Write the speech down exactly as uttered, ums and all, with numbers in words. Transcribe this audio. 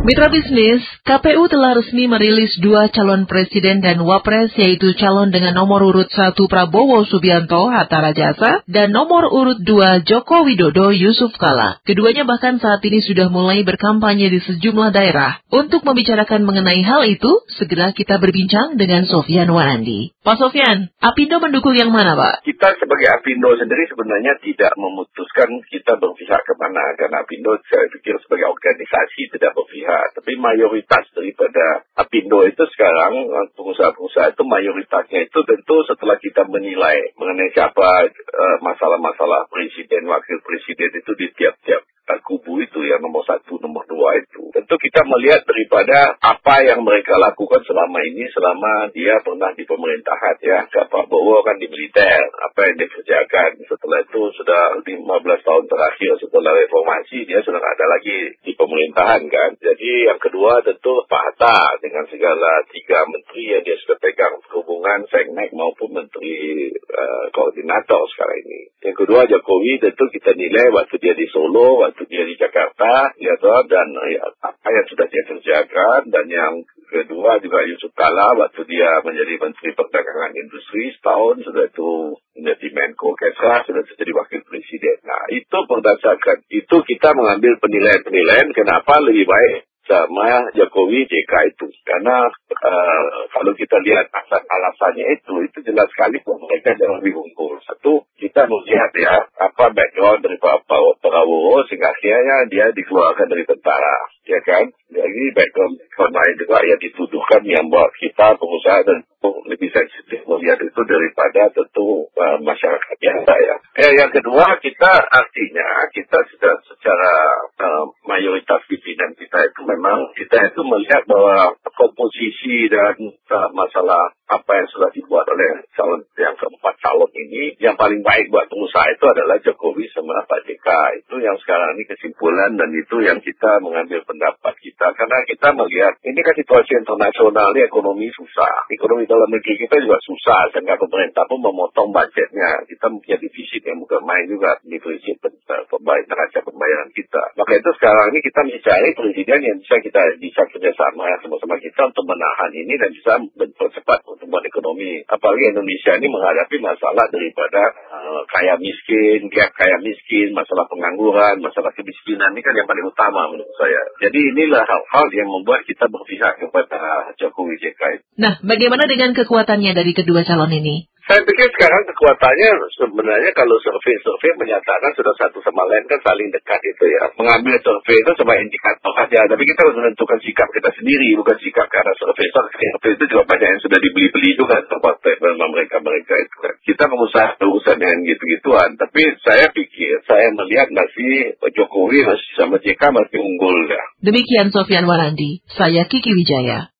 Mitra bisnis, K P U telah resmi merilis dua calon presiden dan wapres, yaitu calon dengan nomor urut satu Prabowo Subianto Hatta Rajasa dan nomor urut dua Joko Widodo Yusuf Kala. Keduanya bahkan saat ini sudah mulai berkampanye di sejumlah daerah. Untuk membicarakan mengenai hal itu, segera kita berbincang dengan Sofyan Wanandi. Pak Sofyan, Apindo mendukung yang mana, Pak? Kita sebagai Apindo sendiri sebenarnya tidak memutuskan kita berpihak kemana, karena Apindo saya pikir sebagai organisasi tidak berpihak. Tapi mayoritas daripada Apindo itu sekarang, pengusaha-pengusaha itu mayoritasnya itu tentu setelah kita menilai mengenai siapa uh, masalah-masalah presiden, wakil presiden itu di tiap-tiap uh, kubu itu, yang nomor satu, nomor dua itu. Tentu kita melihat daripada apa yang mereka lakukan selama ini, selama dia pernah di pemerintahan ya. Pak Prabowo kan di militer, apa yang dia kerjakan. Setelah itu sudah lima belas tahun terakhir setelah reformasi, dia sudah tidak ada lagi di pemerintahan kan. Jadi yang kedua tentu Pak Hatta dengan segala tiga menteri yang dia sudah pegang, perhubungan, Seknek maupun menteri uh, koordinator sekarang ini. Yang kedua Jokowi tentu kita nilai waktu dia di Solo, waktu dia di Jakarta, ya toh, dan ya, apa yang sudah dia kerjakan. Dan yang kedua juga Yusuf Kala waktu dia menjadi Menteri Perdagangan Industri setahun, sudah itu menjadi Menko Kesra, sudah jadi Wakil Presiden. Nah itu berdasarkan itu kita mengambil penilaian-penilaian kenapa lebih baik sama Jokowi J K itu. Karena uh, kalau kita lihat alasan-alasannya itu, itu jelas sekali bahwa mereka jauh lebih unggul. Satu, kita melihat ya, apa background dari Pak Prabowo, sehingga akhirnya dia dikeluarkan dari tentara, ya kan? Jadi background lain juga yang dituduhkan yang buat kita pengusaha dan lebih sensitif melihat itu daripada tentu uh, masyarakat biasa ya. Eh, yang kedua, kita artinya kita sudah secara uh, mayoritas pimpinan kita itu memang kita itu melihat bahwa komposisi dan uh, masalah apa yang sudah dibuat oleh calon yang keempat calon ini, yang paling baik buat pengusaha itu adalah Jokowi sama Pak J K. Itu yang sekarang ini kesimpulan, dan itu yang kita mengambil pendapat kita. Karena kita melihat ini kan situasi internasional, ini ekonomi susah. Ekonomi dalam negeri kita juga susah, sehingga pemerintah pun memotong budgetnya. Kita punya defisit yang bukan main juga, defisit pembayaran neraca pembayaran kita. Maka itu sekarang ini kita mencari presiden yang bisa kita bisa kerjasama sama-sama kita untuk menahan ini dan bisa mempercepat pertumbuhan ekonomi. Apalagi Indonesia ini menghadapi masalah daripada uh, kaya miskin, gap kaya miskin, masalah pengangguran, masalah kemiskinan, ini kan yang paling utama menurut saya. Jadi inilah hal-hal yang membuat kita berpihak kepada Jokowi J K. Nah, bagaimana dengan kekuatannya dari kedua calon ini? Saya pikir sekarang kekuatannya sebenarnya kalau survei-survei menyatakan sudah satu sama lain kan saling dekat itu ya. Mengambil survei itu sebagai indikator saja, tapi kita harus menentukan sikap kita sendiri, bukan sikap karena survei. Survei itu juga banyak yang sudah dibeli-beli juga partai bersama mereka-mereka itu kan. Kita mengusaha urusan dengan gitu-gituan, tapi saya pikir, saya melihat masih Jokowi masih sama J K masih unggul ya. Demikian Sofyan Wanandi, saya Kiki Wijaya.